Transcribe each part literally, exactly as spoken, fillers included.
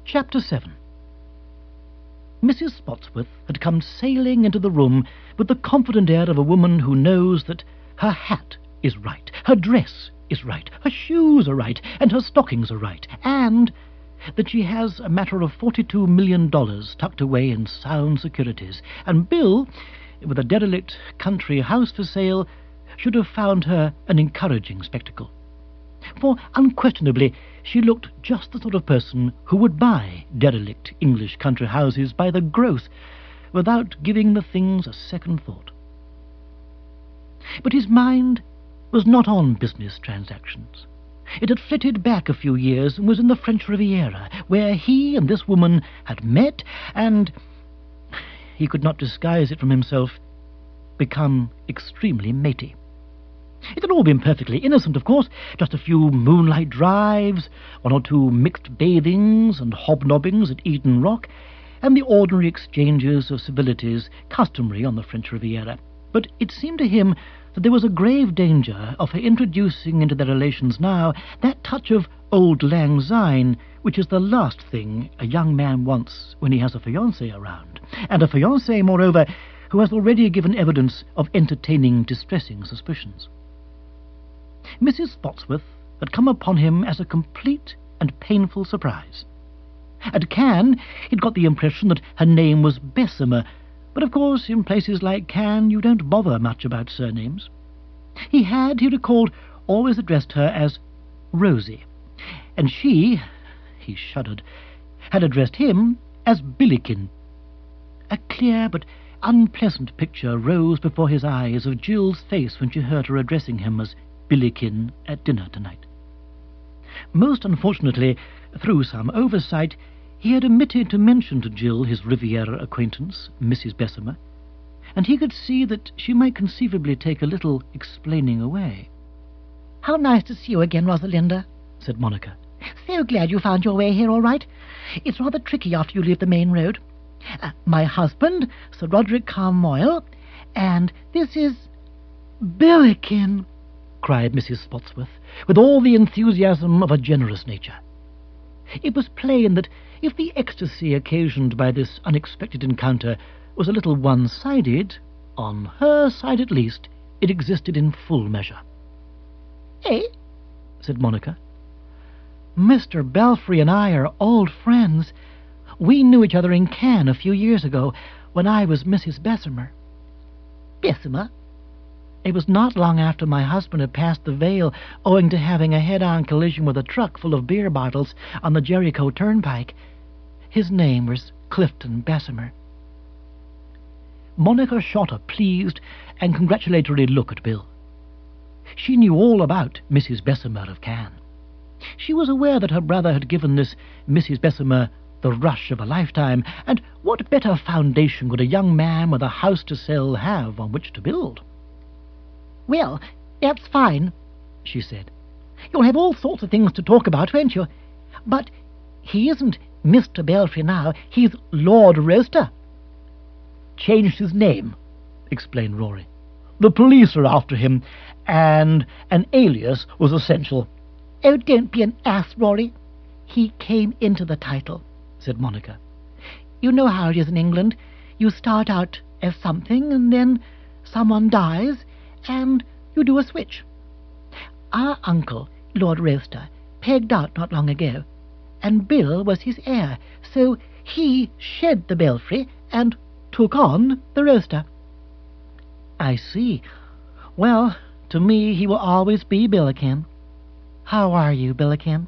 Chapter seven. Missus Spotsworth had come sailing into the room with the confident air of a woman who knows that her hat is right, her dress is right, her shoes are right, and her stockings are right, and that she has a matter of forty-two million dollars tucked away in sound securities, and Bill, with a derelict country house for sale, should have found her an encouraging spectacle. For unquestionably she looked just the sort of person who would buy derelict English country houses by the gross without giving the things a second thought. But his mind was not on business transactions. It had flitted back a few years and was in the French Riviera, where he and this woman had met and, he could not disguise it from himself, become extremely matey. It had all been perfectly innocent, of course, just a few moonlight drives, one or two mixed bathings and hobnobbings at Eden Rock, and the ordinary exchanges of civilities customary on the French Riviera. But it seemed to him that there was a grave danger of her introducing into their relations now that touch of auld lang syne which is the last thing a young man wants when he has a fiancée around, and a fiancée, moreover, who has already given evidence of entertaining distressing suspicions. Missus Spotsworth had come upon him as a complete and painful surprise. At Cannes he'd got the impression that her name was Bessemer, but of course in places like Cannes you don't bother much about surnames. He had, he recalled, always addressed her as Rosie, and she, he shuddered, had addressed him as Billikin. A clear but unpleasant picture rose before his eyes of Jill's face when she heard her addressing him as Billikin at dinner tonight. Most unfortunately, through some oversight, he had omitted to mention to Jill his Riviera acquaintance, Missus Bessemer, and he could see that she might conceivably take a little explaining away. "How nice to see you again, Rosalinda," said Monica. "So glad you found your way here all right. It's rather tricky after you leave the main road. Uh, my husband, Sir Roderick Carmoyle, and this is Billikin," cried Missus Spotsworth, with all the enthusiasm of a generous nature. It was plain that if the ecstasy occasioned by this unexpected encounter was a little one-sided, on her side at least, it existed in full measure. "Eh?" said Monica. "Mister Belfry and I are old friends. We knew each other in Cannes a few years ago, when I was Missus Bessemer." "Bessemer?" "It was not long after my husband had passed the Vale, owing to having a head-on collision with a truck full of beer bottles on the Jericho Turnpike. His name was Clifton Bessemer." Monica shot a pleased and congratulatory look at Bill. She knew all about Missus Bessemer of Cannes. She was aware that her brother had given this Missus Bessemer the rush of a lifetime, and what better foundation could a young man with a house to sell have on which to build? "Well, that's fine," she said. "You'll have all sorts of things to talk about, won't you? But he isn't Mister Belfry now. He's Lord Roaster." "Changed his name," explained Rory. "The police are after him, and an alias was essential." "Oh, don't be an ass, Rory. He came into the title," said Monica. "You know how it is in England. You start out as something, and then someone dies, and you do a switch. Our uncle, Lord Roaster, pegged out not long ago, and Bill was his heir, so he shed the Belfry and took on the Roaster." "I see. Well, to me he will always be Billikin. How are you, Billikin?"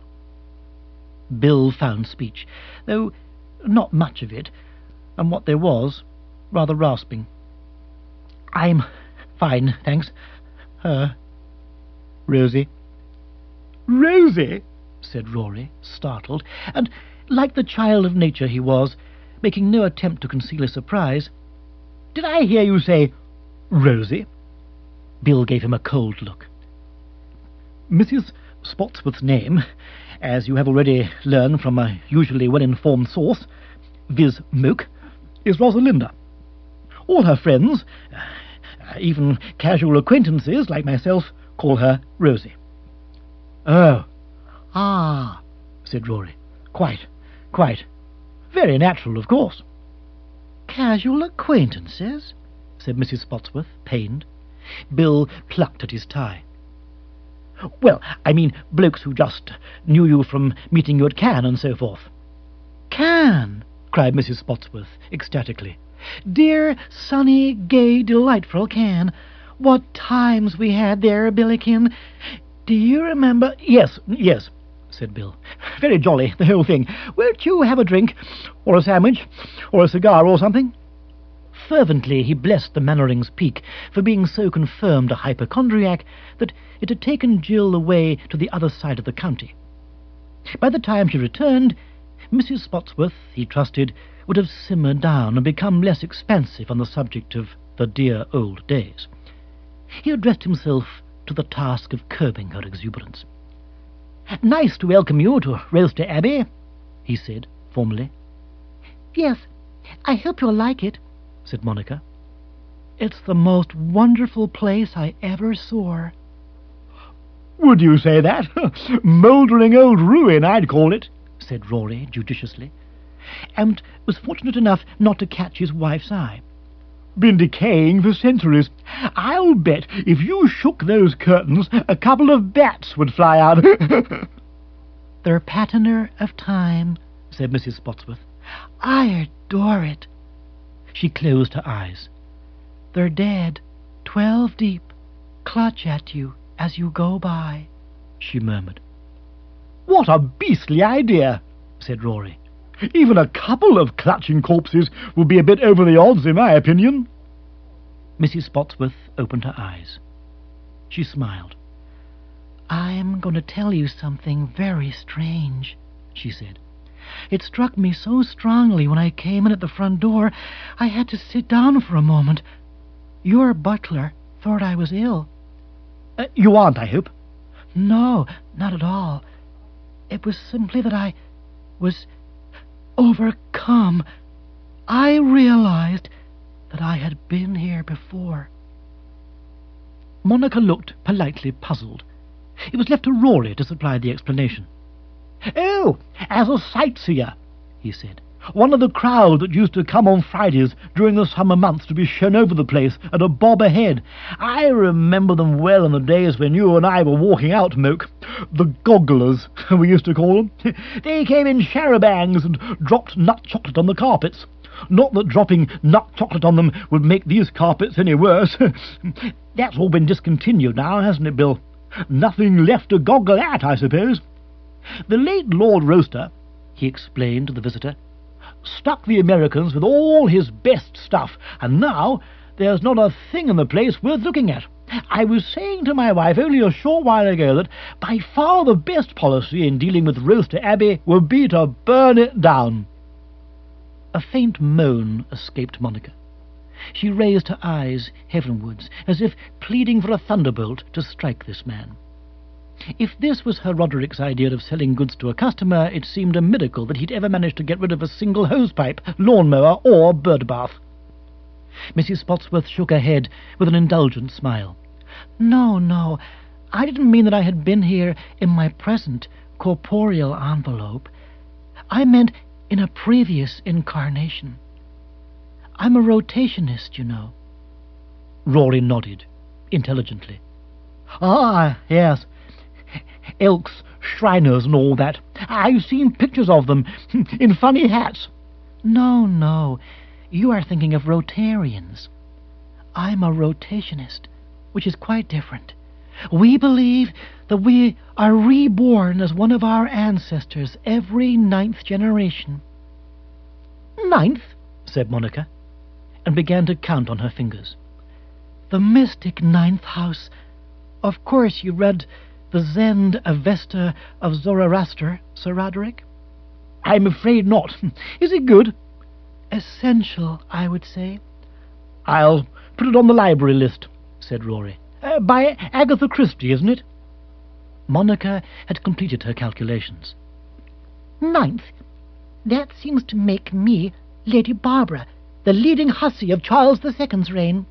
Bill found speech, though not much of it, and what there was, rather rasping. "I'm fine, thanks. Uh, Rosie." "Rosie?" said Rory, startled, and, like the child of nature he was, making no attempt to conceal his surprise. "Did I hear you say Rosie?" Bill gave him a cold look. "Missus Spotsworth's name, as you have already learned from a usually well-informed source, viz. Moke, is Rosalinda. All her friends, uh, even casual acquaintances like myself, call her Rosie." "Oh, ah," said Rory. "Quite, Quite. Very natural, of course. Casual acquaintances, said Missus Spotsworth, pained. Bill plucked at his tie. Well, I mean blokes who just knew you from meeting you at Cannes and so forth. Cannes, cried Missus Spotsworth ecstatically. Dear, sunny, gay, delightful Cannes. What times we had there, Billiken. Do you remember? Yes, yes, said Bill. Very jolly, the whole thing. Won't you have a drink, or a sandwich, or a cigar, or something? Fervently he blessed the Mannering's Peak for being so confirmed a hypochondriac that it had taken Jill away to the other side of the county. By the time she returned, Missus Spotsworth, he trusted, would have simmered down and become less expansive on the subject of the dear old days. He addressed himself to the task of curbing her exuberance. "Nice to welcome you to Roaster Abbey," he said, formally. "Yes, I hope you'll like it," said Monica. "It's the most wonderful place I ever saw." "Would you say that? Mouldering old ruin, I'd call it," said Rory judiciously, and was fortunate enough not to catch his wife's eye. "Been decaying for centuries. I'll bet if you shook those curtains, a couple of bats would fly out." "They're patina of time," said Missus Spotsworth. "I adore it." She closed her eyes. "They're dead, twelve deep, clutch at you as you go by," she murmured. "What a beastly idea," said Rory. "Even a couple of clutching corpses would be a bit over the odds, in my opinion." Missus Spotsworth opened her eyes. She smiled. "I'm going to tell you something very strange," she said. "It struck me so strongly when I came in at the front door, I had to sit down for a moment. Your butler thought I was ill." Uh, you aren't, I hope?" "No, not at all. It was simply that I was overcome. I realized that I had been here before." Monica looked politely puzzled. It was left to Rory to supply the explanation. "Oh, as a sightseer," he said. "One of the crowd that used to come on Fridays during the summer months to be shown over the place at a bob a head. I remember them well in the days when you and I were walking out, Moke. The gogglers, we used to call them. They came in charabancs and dropped nut chocolate on the carpets. Not that dropping nut chocolate on them would make these carpets any worse. That's all been discontinued now, hasn't it, Bill? Nothing left to goggle at, I suppose. The late Lord Roaster," he explained to the visitor, "stuck the Americans with all his best stuff, and now there's not a thing in the place worth looking at. I was saying to my wife only a short while ago that by far the best policy in dealing with Roaster Abbey would be to burn it down." A faint moan escaped Monica. She raised her eyes heavenwards, as if pleading for a thunderbolt to strike this man. If this was her Roderick's idea of selling goods to a customer, it seemed a miracle that he'd ever managed to get rid of a single hosepipe, lawn-mower, or bird-bath. Missus Spotsworth shook her head with an indulgent smile. "No, no, I didn't mean that I had been here in my present corporeal envelope. I meant in a previous incarnation. I'm a rotationist, you know." Rory nodded, intelligently. "Ah, yes. Elks, Shriners, and all that. I've seen pictures of them, in funny hats." "No, no, you are thinking of Rotarians. I'm a rotationist, which is quite different. We believe that we are reborn as one of our ancestors every ninth generation." "Ninth?" said Monica, and began to count on her fingers. "The mystic ninth house. Of course you read the Zend Avesta of Zoroaster, Sir Roderick?" "I'm afraid not. Is it good?" "Essential, I would say." "I'll put it on the library list," said Rory. Uh, by Agatha Christie, isn't it?" Monica had completed her calculations. "Ninth. That seems to make me Lady Barbara, the leading hussy of Charles the Second's reign."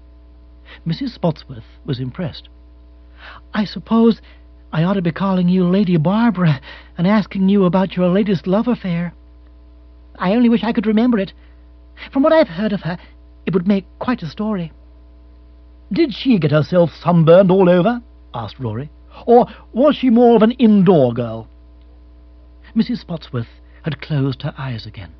Missus Spotsworth was impressed. "I suppose I ought to be calling you Lady Barbara and asking you about your latest love affair." I only wish I could remember it. From what I've heard of her, it would make quite a story. Did she get herself sunburned all over? Asked Rory. Or was she more of an indoor girl? Missus Spotsworth had closed her eyes again.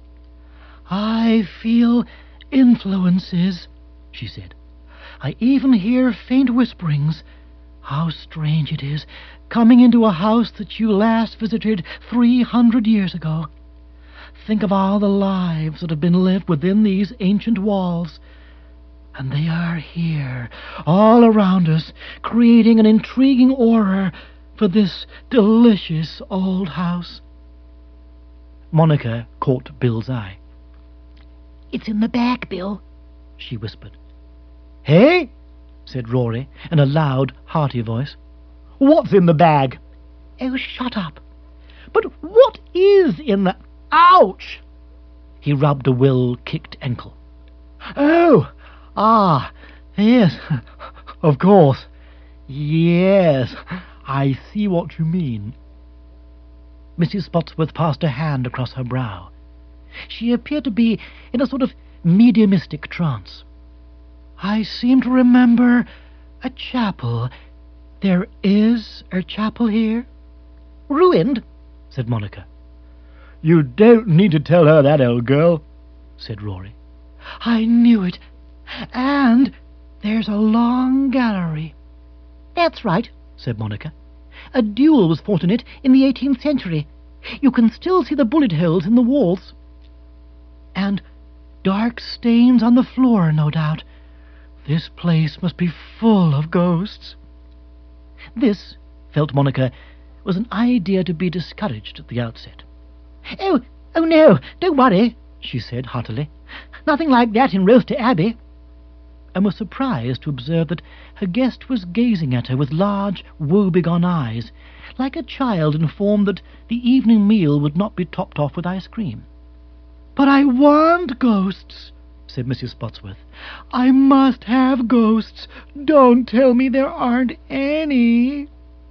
I feel influences, she said. I even hear faint whisperings. How strange it is, coming into a house that you last visited three hundred years ago. Think of all the lives that have been lived within these ancient walls. And they are here, all around us, creating an intriguing aura for this delicious old house. Monica caught Bill's eye. It's in the back, Bill, she whispered. Hey? Said Rory in a loud, hearty voice. What's in the bag? Oh, shut up. But what is in the... Ouch! He rubbed a well-kicked ankle. Oh, ah, yes, of course. Yes, I see what you mean. Missus Spotsworth passed a hand across her brow. She appeared to be in a sort of mediumistic trance. I seem to remember a chapel. There is a chapel here? Ruined, said Monica. You don't need to tell her that, old girl, said Rory. I knew it. And there's a long gallery. That's right, said Monica. A duel was fought in it in the eighteenth century. You can still see the bullet holes in the walls. And dark stains on the floor, no doubt. This place must be full of ghosts. This, felt Monica, was an idea to be discouraged at the outset. Oh, oh no, don't worry, she said heartily. Nothing like that in Roaster Abbey. And was surprised to observe that her guest was gazing at her with large, woebegone eyes, like a child informed that the evening meal would not be topped off with ice cream. But I want ghosts, said Missus Spotsworth. I must have ghosts. Don't tell me there aren't any.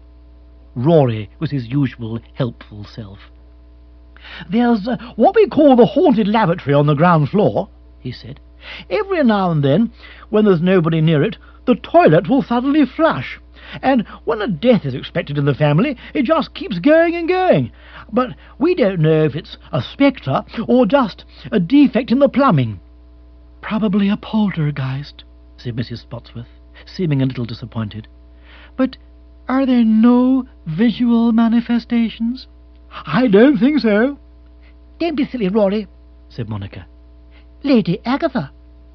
Rory was his usual helpful self. There's uh, what we call the haunted lavatory on the ground floor, he said. Every now and then, when there's nobody near it, the toilet will suddenly flush. And when a death is expected in the family, it just keeps going and going. But we don't know if it's a spectre or just a defect in the plumbing. Probably a poltergeist, said Missus Spotsworth, seeming a little disappointed. But are there no visual manifestations? I don't think so. Don't be silly, Rory, said Monica. Lady Agatha.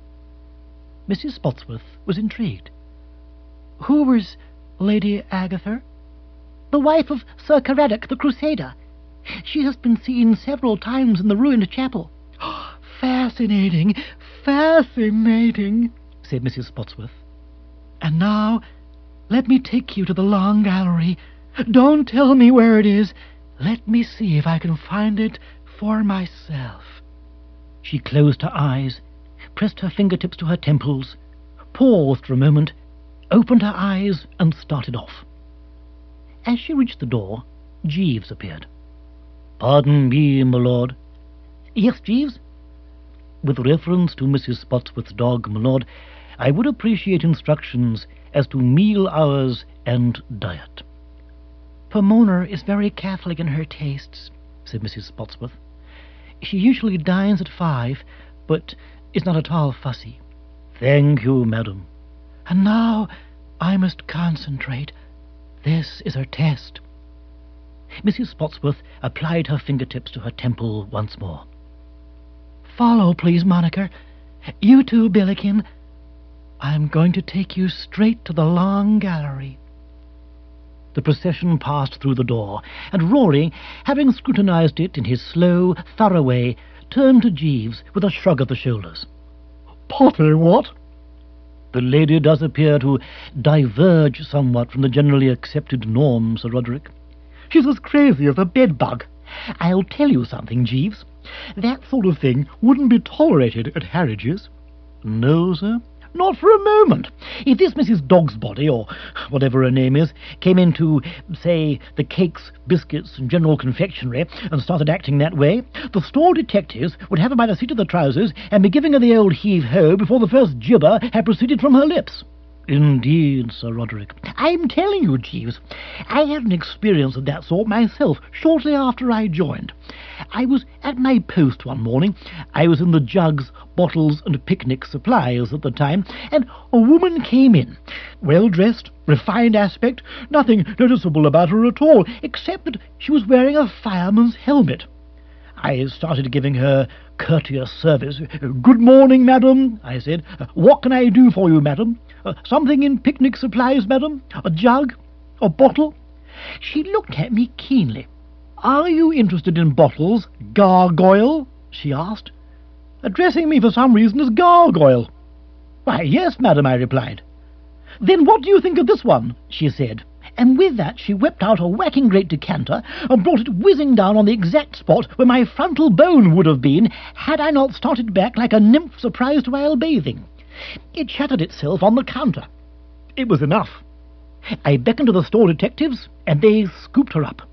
Missus Spotsworth was intrigued. Who was Lady Agatha? The wife of Sir Caradoc the Crusader. She has been seen several times in the ruined chapel. Fascinating, fascinating, said Missus Spotsworth. And now, let me take you to the long gallery. Don't tell me where it is. Let me see if I can find it for myself. She closed her eyes, pressed her fingertips to her temples, paused for a moment, opened her eyes, and started off. As she reached the door, Jeeves appeared. Pardon me, my lord. Yes, Jeeves? With reference to Missus Spotsworth's dog, my lord, I would appreciate instructions as to meal hours and diet. Pomona is very catholic in her tastes, said Missus Spotsworth. She usually dines at five, but is not at all fussy. Thank you, madam. And now I must concentrate. This is her test. Missus Spotsworth applied her fingertips to her temple once more. Follow, please, Monica. You too, Billiken. I'm going to take you straight to the long gallery. The procession passed through the door, and Rory, having scrutinized it in his slow, thorough way, turned to Jeeves with a shrug of the shoulders. Potter, what? The lady does appear to diverge somewhat from the generally accepted norm, Sir Roderick. She's as crazy as a bedbug. I'll tell you something, Jeeves. That sort of thing wouldn't be tolerated at Harridge's. No, sir? Not for a moment. If this Missus Dogsbody, or whatever her name is, came into, say, the cakes, biscuits, and general confectionery, and started acting that way, the store detectives would have her by the seat of the trousers and be giving her the old heave-ho before the first gibber had proceeded from her lips. Indeed, Sir Roderick. I'm telling you, Jeeves, I had an experience of that sort myself shortly after I joined. I was at my post one morning. I was in the jugs, bottles, and picnic supplies at the time, and a woman came in, well-dressed, refined aspect, nothing noticeable about her at all, except that she was wearing a fireman's helmet. I started giving her courteous service. "Good morning, madam," I said. "What can I do for you, madam? Uh, something in picnic supplies, madam? A jug? A bottle?" She looked at me keenly. "Are you interested in bottles, Gargoyle?" she asked, addressing me for some reason as Gargoyle. "Why, yes, madam," I replied. "Then what do you think of this one?" she said. And with that she whipped out a whacking great decanter and brought it whizzing down on the exact spot where my frontal bone would have been had I not started back like a nymph surprised while bathing. It shattered itself on the counter. It was enough. I beckoned to the store detectives, and they scooped her up.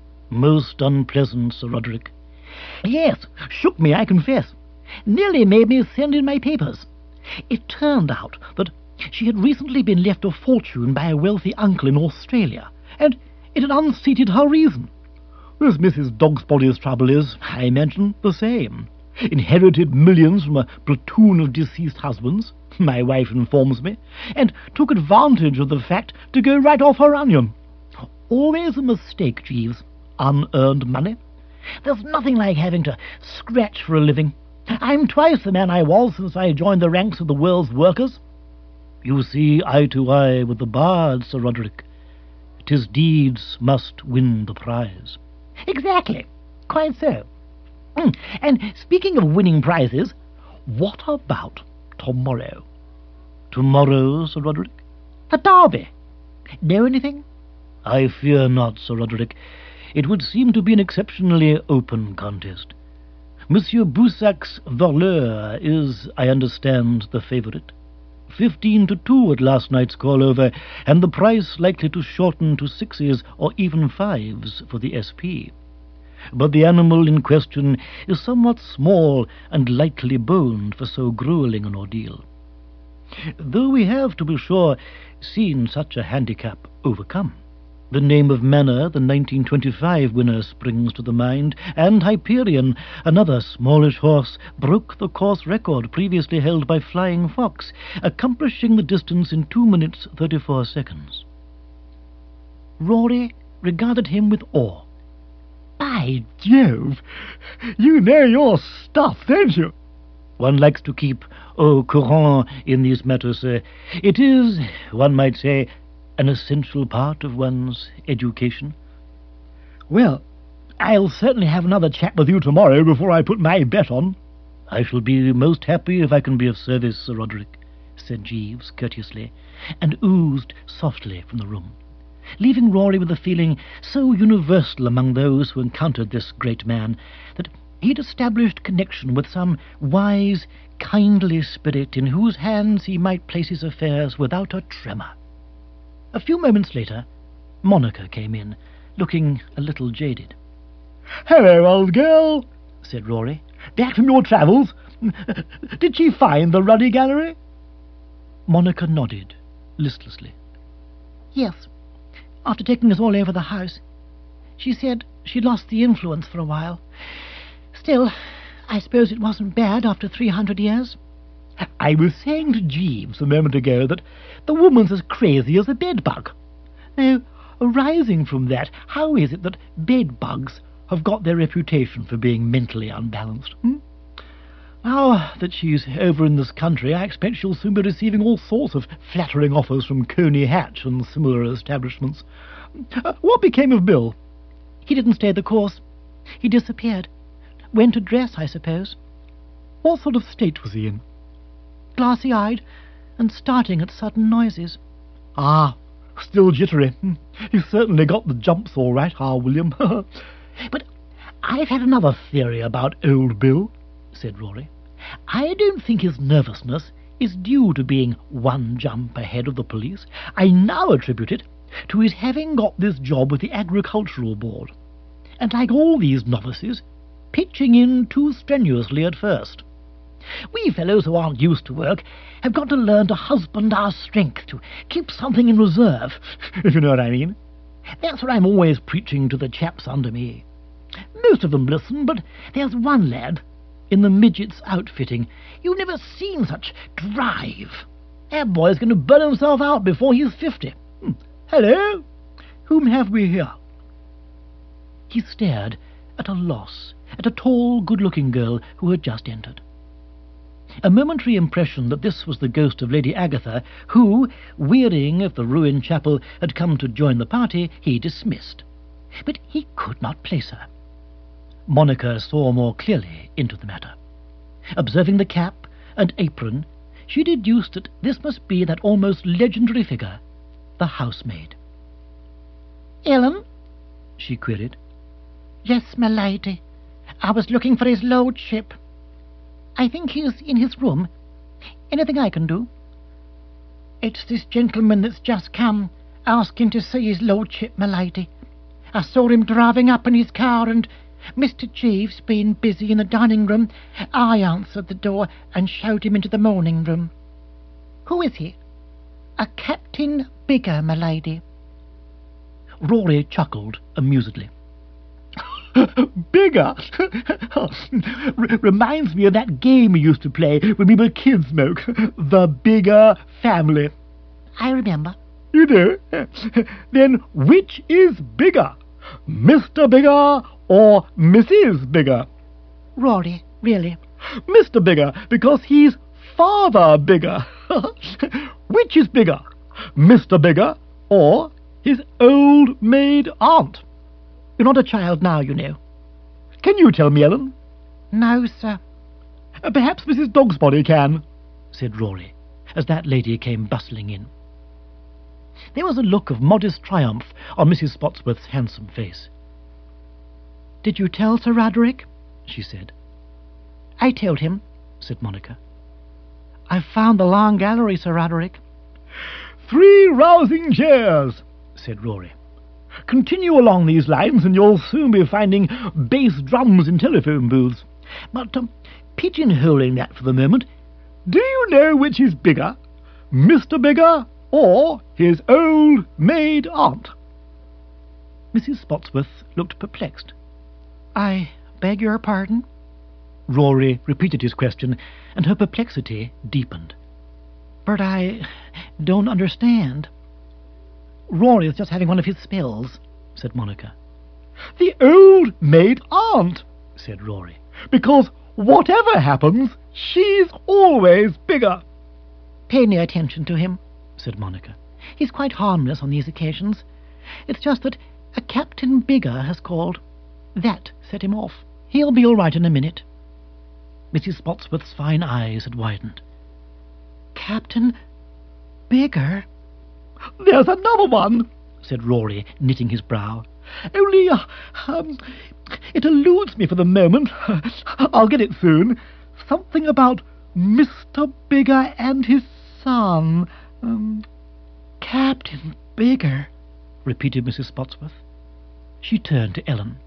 Most unpleasant, Sir Roderick. Yes, shook me, I confess. Nearly made me send in my papers. It turned out that she had recently been left a fortune by a wealthy uncle in Australia, and it had unseated her reason. This Missus Dogsbody's trouble is, I imagine, the same. Inherited millions from a platoon of deceased husbands, my wife informs me, and took advantage of the fact to go right off her onion. Always a mistake, Jeeves. Unearned money. There's nothing like having to scratch for a living. I'm twice the man I was since I joined the ranks of the world's workers. You see eye to eye with the bard, Sir Roderick. 'Tis deeds must win the prize. Exactly. Quite so. Mm. And speaking of winning prizes, what about tomorrow? Tomorrow, Sir Roderick? The Derby. Know anything? I fear not, Sir Roderick. It would seem to be an exceptionally open contest. Monsieur Boussac's Voleur is, I understand, the favourite. Fifteen to two at last night's call-over, and the price likely to shorten to sixes or even fives for the S P. But the animal in question is somewhat small and lightly boned for so gruelling an ordeal. Though we have, to be sure, seen such a handicap overcome. The name of Manor, the nineteen twenty-five winner, springs to the mind, and Hyperion, another smallish horse, broke the course record previously held by Flying Fox, accomplishing the distance in two minutes thirty-four seconds. Rory regarded him with awe. By Jove, you know your stuff, don't you? One likes to keep au courant in these matters, sir. It is, one might say, an essential part of one's education. Well, I'll certainly have another chat with you tomorrow before I put my bet on. I shall be most happy if I can be of service, Sir Roderick, said Jeeves courteously, and oozed softly from the room, leaving Rory with a feeling so universal among those who encountered this great man that he'd established connection with some wise, kindly spirit in whose hands he might place his affairs without a tremor. A few moments later, Monica came in, looking a little jaded. "Hello, old girl," said Rory. "Back from your travels? Did she find the Ruddy Gallery?" Monica nodded, listlessly. "Yes, after taking us all over the house. She said she'd lost the influence for a while. Still, I suppose it wasn't bad after three hundred years." "I was saying to Jeeves a moment ago that the woman's as crazy as a bedbug. Now, arising from that, how is it that bedbugs have got their reputation for being mentally unbalanced? Hmm? Now that she's over in this country, I expect she'll soon be receiving all sorts of flattering offers from Coney Hatch and similar establishments. Uh, what became of Bill?" "He didn't stay the course. He disappeared. Went to dress, I suppose." "What sort of state was he in?" "Glassy-eyed, and starting at sudden noises." "Ah, still jittery. He's certainly got the jumps all right, our William." "But I've had another theory about old Bill," said Rory. "I don't think his nervousness is due to being one jump ahead of the police, I now attribute it to his having got this job with the Agricultural Board, and like all these novices, pitching in too strenuously at first. We fellows who aren't used to work have got to learn to husband our strength, to keep something in reserve, if you know what I mean. That's what I'm always preaching to the chaps under me. Most of them listen, but there's one lad in the midget's outfitting. You've never seen such drive. That boy's going to burn himself out before he's fifty. Hmm. Hello? Whom have we here? He stared at a loss at a tall, good-looking girl who had just entered. A momentary impression that this was the ghost of Lady Agatha, who, wearying of the ruined chapel, had come to join the party, he dismissed. But he could not place her. Monica saw more clearly into the matter. Observing the cap and apron, she deduced that this must be that almost legendary figure, the housemaid. "Ellen?" she queried. "Yes, my lady. I was looking for his lordship. I think he's in his room. Anything I can do?" "It's this gentleman that's just come, asking to see his lordship, my lady. I saw him driving up in his car, and Mister Jeeves being busy in the dining-room, I answered the door and showed him into the morning-room." "Who is he?" "A Captain Bigger, my lady." Rory chuckled amusedly. Bigger? R- reminds me of that game we used to play when we were kids, Smoke. The Bigger Family. "I remember." You do? Then which is bigger? Mister Bigger or Missus Bigger? "Rory, really?" Mister Bigger, because he's Father Bigger. Which is bigger? Mister Bigger or his old maid aunt? You're not a child now, you know. Can you tell me, Ellen? "No, sir." Uh, perhaps Missus Dogsbody can, said Rory, as that lady came bustling in. There was a look of modest triumph on Missus Spotsworth's handsome face. "Did you tell Sir Roderick?" she said. "I told him," said Monica. "I've found the long gallery, Sir Roderick." Three rousing cheers, said Rory. Continue along these lines, and you'll soon be finding bass drums in telephone booths. But um, pigeonholing that for the moment, do you know which is bigger, Mister Bigger or his old maid aunt? Missus Spotsworth looked perplexed. "I beg your pardon?" Rory repeated his question, and her perplexity deepened. "But I don't understand." "Rory is just having one of his spells," said Monica. "The old maid aunt," said Rory. "Because whatever happens, she's always bigger." "Pay no attention to him," said Monica. "He's quite harmless on these occasions. It's just that a Captain Bigger has called. That set him off. He'll be all right in a minute." Missus Spotsworth's fine eyes had widened. "Captain Bigger?" "There's another one," said Rory, knitting his brow. "Only, uh, um, it eludes me for the moment. I'll get it soon. Something about Mister Bigger and his son. Um, Captain Bigger," repeated Missus Spotsworth. She turned to Ellen.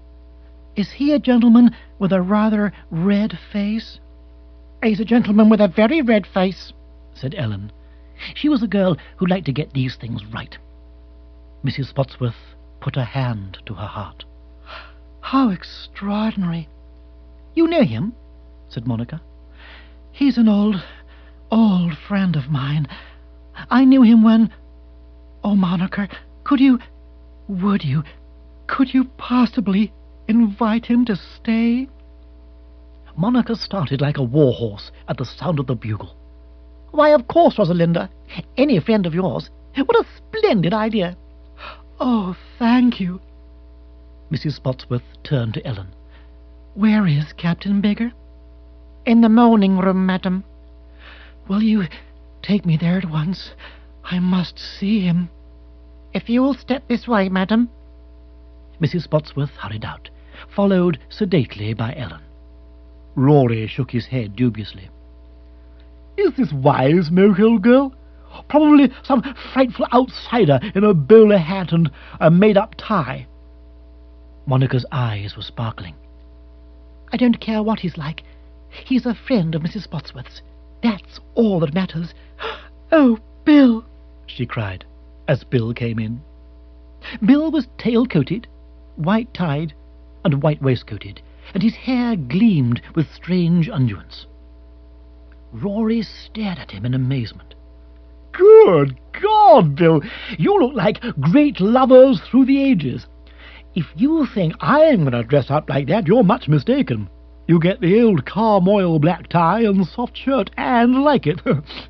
"Is he a gentleman with a rather red face?" "He's a gentleman with a very red face," said Ellen. She was a girl who liked to get these things right. Missus Spotsworth put her hand to her heart. "How extraordinary." "You know him?" said Monica. "He's an old, old friend of mine. I knew him when... Oh, Monica, could you, would you, could you possibly invite him to stay?" Monica started like a war horse at the sound of the bugle. "Why, of course, Rosalinda. Any friend of yours. What a splendid idea." "Oh, thank you." Missus Spotsworth turned to Ellen. "Where is Captain Bigger?" "In the morning room, madam." "Will you take me there at once? I must see him." "If you will step this way, madam." Missus Spotsworth hurried out, followed sedately by Ellen. Rory shook his head dubiously. Is this wise, Milk, old girl? Probably some frightful outsider in a bowler hat and a made-up tie. Monica's eyes were sparkling. I don't care what he's like. He's a friend of Missus Spotsworth's. That's all that matters. Oh, Bill, she cried, as Bill came in. Bill was tail-coated, white-tied, and white-waistcoated, and his hair gleamed with strange unguents. Rory stared at him in amazement. Good God, Bill, you look like great lovers through the ages. If you think I'm going to dress up like that, you're much mistaken. You get the old Carmoil black tie and soft shirt and like it.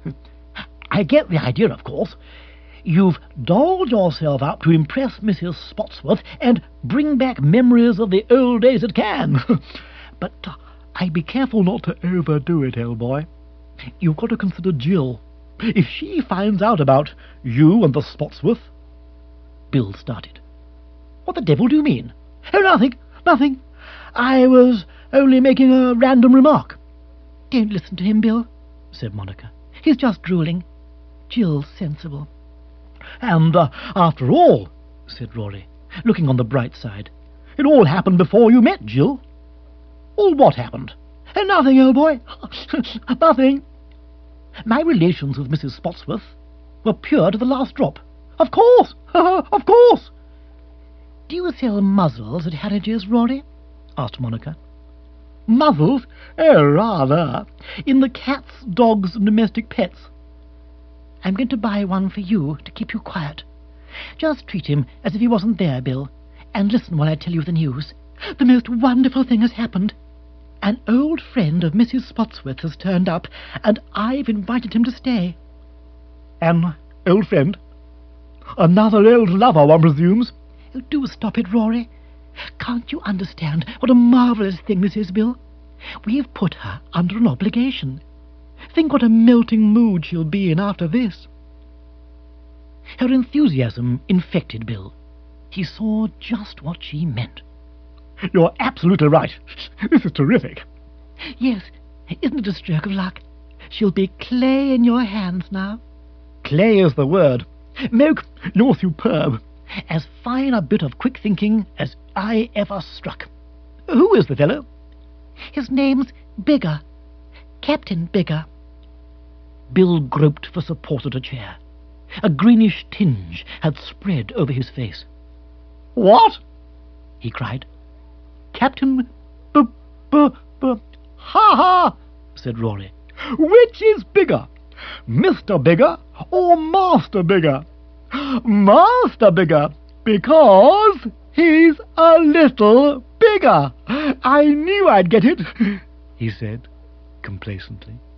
I get the idea, of course. You've dolled yourself up to impress Missus Spotsworth and bring back memories of the old days at Cannes. But uh, I'd be careful not to overdo it, old boy. You've got to consider Jill. If she finds out about you and the Spotsworth... Bill started. What the devil do you mean? Oh, nothing, nothing. I was only making a random remark. Don't listen to him, Bill, said Monica. He's just drooling. Jill's sensible. And uh, after all, said Rory, looking on the bright side, it all happened before you met Jill. All what happened? Oh, nothing, old boy. Nothing. My relations with Missus Spotsworth were pure to the last drop. Of course, of course. Do you sell muzzles at Harridge's, Rory? asked Monica. Muzzles? Oh, rather. In the cats, dogs, and domestic pets. I'm going to buy one for you to keep you quiet. Just treat him as if he wasn't there, Bill, and listen while I tell you the news. The most wonderful thing has happened. An old friend of Missus Spotsworth has turned up, and I've invited him to stay. An old friend? Another old lover, one presumes? Oh, do stop it, Rory. Can't you understand what a marvellous thing this is, Bill? We've put her under an obligation. Think what a melting mood she'll be in after this. Her enthusiasm infected Bill. He saw just what she meant. You're absolutely right. This is terrific. Yes, isn't it a stroke of luck? She'll be clay in your hands now. Clay is the word. Milk, you're superb. As fine a bit of quick thinking as I ever struck. Who is the fellow? His name's Bigger. Captain Bigger. Bill groped for support at a chair. A greenish tinge had spread over his face. What? He cried. Captain B... B... B... Ha ha, said Rory. Which is bigger? Mister Bigger or Master Bigger? Master Bigger, because he's a little bigger. I knew I'd get it, he said complacently.